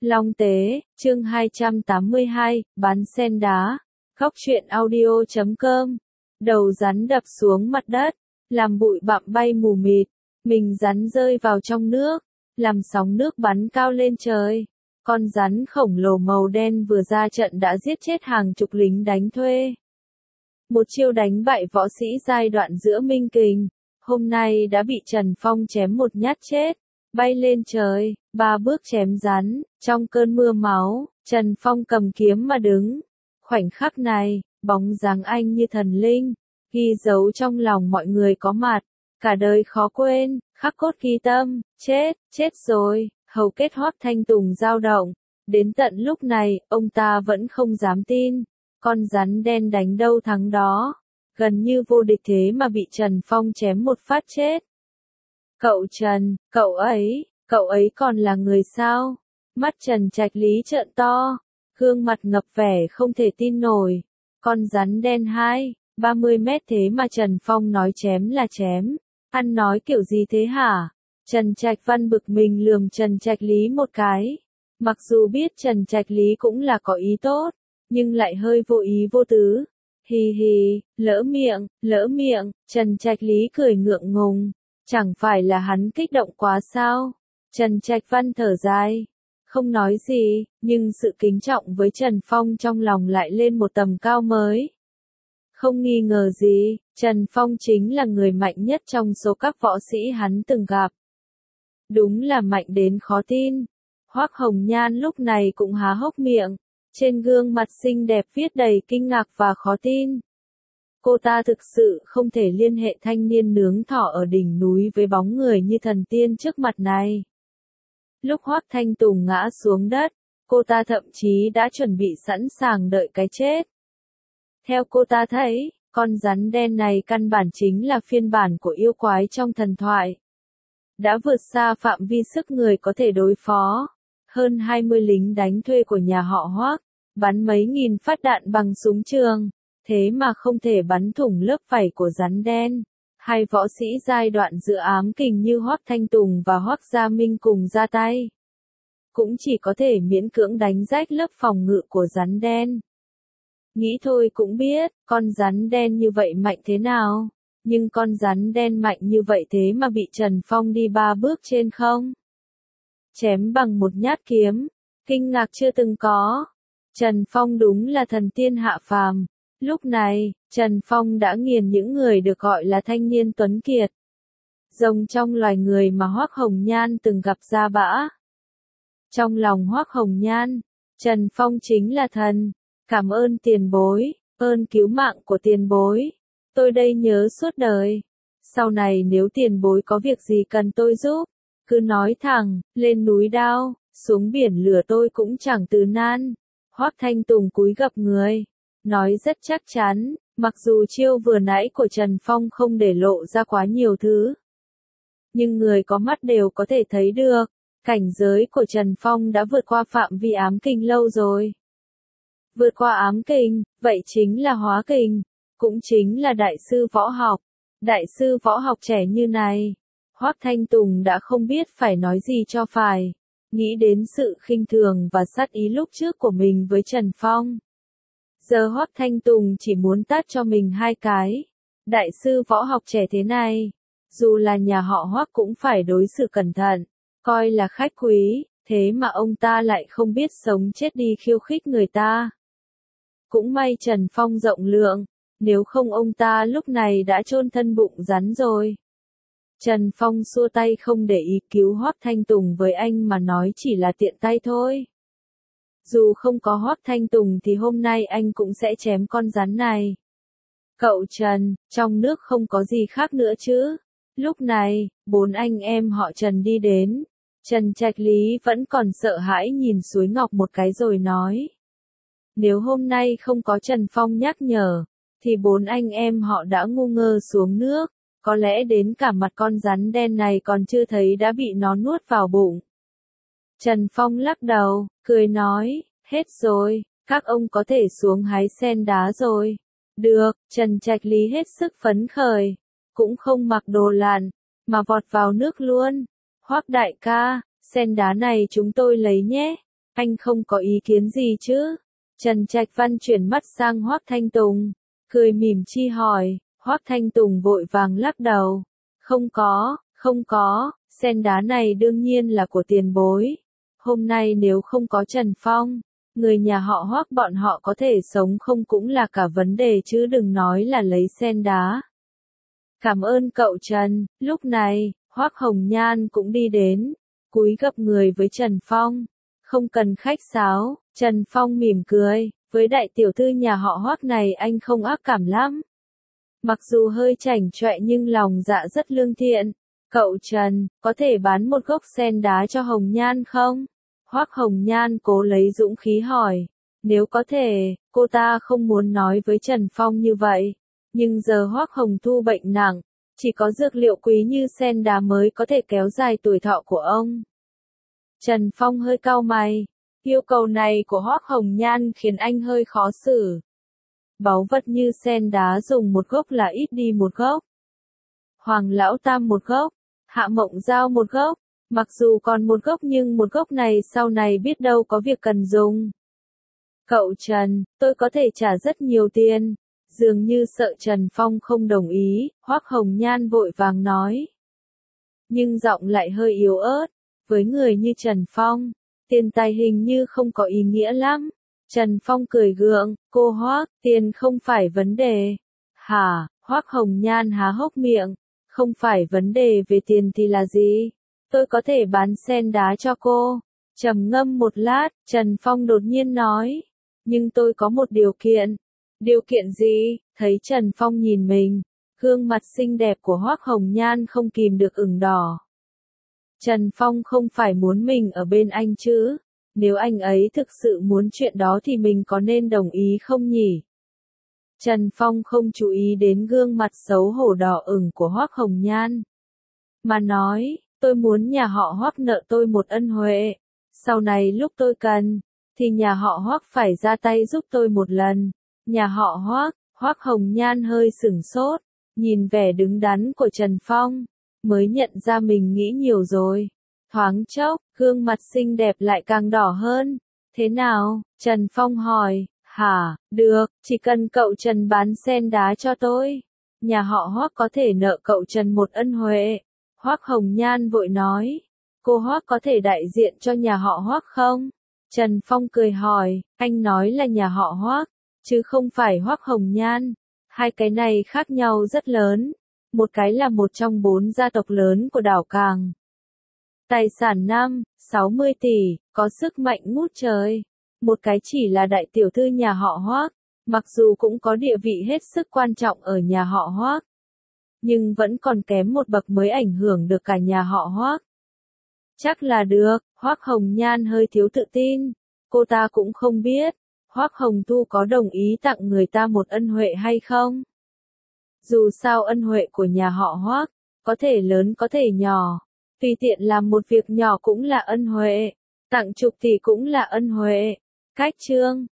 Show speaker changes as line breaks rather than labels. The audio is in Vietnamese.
Long Tế, chương 282, bán sen đá. Góc truyện audio.com. Đầu rắn đập xuống mặt đất, làm bụi bặm bay mù mịt. Mình rắn rơi vào trong nước, làm sóng nước bắn cao lên trời. Con rắn khổng lồ màu đen vừa ra trận đã giết chết hàng chục lính đánh thuê. Một chiêu đánh bại võ sĩ giai đoạn giữa Minh Kình, hôm nay đã bị Trần Phong chém một nhát chết. Bay lên trời, 3 bước chém rắn, trong cơn mưa máu, Trần Phong cầm kiếm mà đứng. Khoảnh khắc này, bóng dáng anh như thần linh, ghi dấu trong lòng mọi người có mặt, cả đời khó quên, khắc cốt ghi tâm, chết rồi, hầu kết Hoắc Thanh Tùng dao động. Đến tận lúc này, ông ta vẫn không dám tin, con rắn đen đánh đâu thắng đó, gần như vô địch thế mà bị Trần Phong chém một phát chết. Cậu Trần, cậu ấy còn là người sao? Mắt Trần Trạch Lý trợn to, gương mặt ngập vẻ không thể tin nổi. Con rắn đen 30 mét thế mà Trần Phong nói chém là chém, ăn nói kiểu gì thế hả? Trần Trạch Văn bực mình lườm Trần Trạch Lý một cái. Mặc dù biết Trần Trạch Lý cũng là có ý tốt, nhưng lại hơi vô ý vô tứ. Hì hì, lỡ miệng, Trần Trạch Lý cười ngượng ngùng. Chẳng phải là hắn kích động quá sao? Trần Trạch Văn thở dài, không nói gì, nhưng sự kính trọng với Trần Phong trong lòng lại lên một tầm cao mới. Không nghi ngờ gì, Trần Phong chính là người mạnh nhất trong số các võ sĩ hắn từng gặp. Đúng là mạnh đến khó tin. Hoắc Hồng Nhan lúc này cũng há hốc miệng, trên gương mặt xinh đẹp viết đầy kinh ngạc và khó tin. Cô ta thực sự không thể liên hệ thanh niên nướng thỏ ở đỉnh núi với bóng người như thần tiên trước mặt này. Lúc Hoắc Thanh Tùng ngã xuống đất, cô ta thậm chí đã chuẩn bị sẵn sàng đợi cái chết. Theo cô ta thấy, con rắn đen này căn bản chính là phiên bản của yêu quái trong thần thoại. Đã vượt xa phạm vi sức người có thể đối phó. Hơn 20 lính đánh thuê của nhà họ Hoắc, bắn mấy nghìn phát đạn bằng súng trường. Thế mà không thể bắn thủng lớp vảy của rắn đen. Hai võ sĩ giai đoạn giữa ám kình như Hoắc Thanh Tùng và Hoắc Gia Minh cùng ra tay, cũng chỉ có thể miễn cưỡng đánh rách lớp phòng ngự của rắn đen. Nghĩ thôi cũng biết, con rắn đen như vậy mạnh thế nào, nhưng con rắn đen mạnh như vậy thế mà bị Trần Phong đi 3 bước trên không. Chém bằng một nhát kiếm, kinh ngạc chưa từng có. Trần Phong đúng là thần tiên hạ phàm. Lúc này, Trần Phong đã nghiền những người được gọi là thanh niên tuấn kiệt. Rồng trong loài người mà Hoắc Hồng Nhan từng gặp ra bã. Trong lòng Hoắc Hồng Nhan, Trần Phong chính là thần. Cảm ơn tiền bối, ơn cứu mạng của tiền bối. Tôi đây nhớ suốt đời. Sau này nếu tiền bối có việc gì cần tôi giúp, cứ nói thẳng, lên núi đao, xuống biển lửa tôi cũng chẳng từ nan. Hoắc Thanh Tùng cúi gập người, nói rất chắc chắn, mặc dù chiêu vừa nãy của Trần Phong không để lộ ra quá nhiều thứ. Nhưng người có mắt đều có thể thấy được, cảnh giới của Trần Phong đã vượt qua phạm vi ám kình lâu rồi. Vượt qua ám kình, vậy chính là hóa kình, cũng chính là đại sư võ học. Đại sư võ học trẻ như này, Hoắc Thanh Tùng đã không biết phải nói gì cho phải. Nghĩ đến sự khinh thường và sát ý lúc trước của mình với Trần Phong. Giờ Hoắc Thanh Tùng chỉ muốn tát cho mình 2 cái. Đại sư võ học trẻ thế này, dù là nhà họ Hoắc cũng phải đối xử cẩn thận, coi là khách quý, thế mà ông ta lại không biết sống chết đi khiêu khích người ta. Cũng may Trần Phong rộng lượng, nếu không ông ta lúc này đã chôn thân bụng rắn rồi. Trần Phong xua tay không để ý cứu Hoắc Thanh Tùng với anh mà nói chỉ là tiện tay thôi. Dù không có Hoắc Thanh Tùng thì hôm nay anh cũng sẽ chém con rắn này. Cậu Trần, trong nước không có gì khác nữa chứ? Lúc này, 4 anh em họ Trần đi đến. Trần Trạch Lý vẫn còn sợ hãi nhìn suối ngọc một cái rồi nói. Nếu hôm nay không có Trần Phong nhắc nhở, thì 4 anh em họ đã ngu ngơ xuống nước. Có lẽ đến cả mặt con rắn đen này còn chưa thấy đã bị nó nuốt vào bụng. Trần Phong lắc đầu, cười nói, hết rồi, các ông có thể xuống hái sen đá rồi. Được, Trần Trạch Lý hết sức phấn khởi, cũng không mặc đồ lặn, mà vọt vào nước luôn. Hoắc đại ca, sen đá này chúng tôi lấy nhé. Anh không có ý kiến gì chứ? Trần Trạch Văn chuyển mắt sang Hoắc Thanh Tùng, cười mỉm chi hỏi. Hoắc Thanh Tùng vội vàng lắc đầu. Không có, sen đá này đương nhiên là của tiền bối. Hôm nay nếu không có Trần Phong, người nhà họ Hoắc bọn họ có thể sống không cũng là cả vấn đề chứ đừng nói là lấy sen đá. Cảm ơn cậu Trần. Lúc này, Hoắc Hồng Nhan cũng đi đến, cúi gập người với Trần Phong. Không cần khách sáo, Trần Phong mỉm cười, với đại tiểu thư nhà họ Hoắc này anh không ác cảm lắm. Mặc dù hơi chảnh chọe nhưng lòng dạ rất lương thiện. Cậu Trần, có thể bán một gốc sen đá cho Hồng Nhan không? Hoắc Hồng Nhan cố lấy dũng khí hỏi. Nếu có thể, cô ta không muốn nói với Trần Phong như vậy. Nhưng giờ Hoắc Hồng Thu bệnh nặng, chỉ có dược liệu quý như sen đá mới có thể kéo dài tuổi thọ của ông. Trần Phong hơi cau mày. Yêu cầu này của Hoắc Hồng Nhan khiến anh hơi khó xử. Báu vật như sen đá dùng một gốc là ít đi một gốc. Hoàng Lão Tam một gốc, Hạ Mộng Giao một gốc, mặc dù còn một gốc nhưng một gốc này sau này biết đâu có việc cần dùng. Cậu Trần, tôi có thể trả rất nhiều tiền. Dường như sợ Trần Phong không đồng ý, Hoắc Hồng Nhan vội vàng nói. Nhưng giọng lại hơi yếu ớt, với người như Trần Phong, tiền tài hình như không có ý nghĩa lắm. Trần Phong cười gượng, cô Hoắc, tiền không phải vấn đề. Hả? Hoắc Hồng Nhan há hốc miệng, không phải vấn đề về tiền thì là gì? Tôi có thể bán sen đá cho cô. Trầm ngâm một lát, Trần Phong đột nhiên nói, nhưng tôi có một điều kiện. Điều kiện gì? Thấy Trần Phong nhìn mình, gương mặt xinh đẹp của Hoắc Hồng Nhan không kìm được ửng đỏ. Trần Phong không phải muốn mình ở bên anh chứ? Nếu anh ấy thực sự muốn chuyện đó thì mình có nên đồng ý không nhỉ? Trần Phong không chú ý đến gương mặt xấu hổ đỏ ửng của Hoắc Hồng Nhan, mà nói, tôi muốn nhà họ Hoắc nợ tôi một ân huệ. Sau này lúc tôi cần, thì nhà họ Hoắc phải ra tay giúp tôi một lần. Nhà họ Hoắc, Hoắc Hồng Nhan hơi sửng sốt, nhìn vẻ đứng đắn của Trần Phong, mới nhận ra mình nghĩ nhiều rồi. Thoáng chốc, gương mặt xinh đẹp lại càng đỏ hơn. Thế nào? Trần Phong hỏi. Hả? Được, chỉ cần cậu Trần bán sen đá cho tôi. Nhà họ Hoắc có thể nợ cậu Trần một ân huệ. Hoắc Hồng Nhan vội nói. Cô Hoắc có thể đại diện cho nhà họ Hoắc không? Trần Phong cười hỏi. Anh nói là nhà họ Hoắc, chứ không phải Hoắc Hồng Nhan. Hai cái này khác nhau rất lớn. Một cái là một trong 4 gia tộc lớn của đảo Càng. Tài sản 60 tỷ, có sức mạnh ngút trời. Một cái chỉ là đại tiểu thư nhà họ Hoắc, mặc dù cũng có địa vị hết sức quan trọng ở nhà họ Hoắc, nhưng vẫn còn kém một bậc mới ảnh hưởng được cả nhà họ Hoắc. Chắc là được, Hoắc Hồng Nhan hơi thiếu tự tin. Cô ta cũng không biết, Hoắc Hồng Thu có đồng ý tặng người ta một ân huệ hay không. Dù sao ân huệ của nhà họ Hoắc, có thể lớn có thể nhỏ. Tùy tiện làm một việc nhỏ cũng là ân huệ, tặng chục tỷ cũng là ân huệ. Cách chương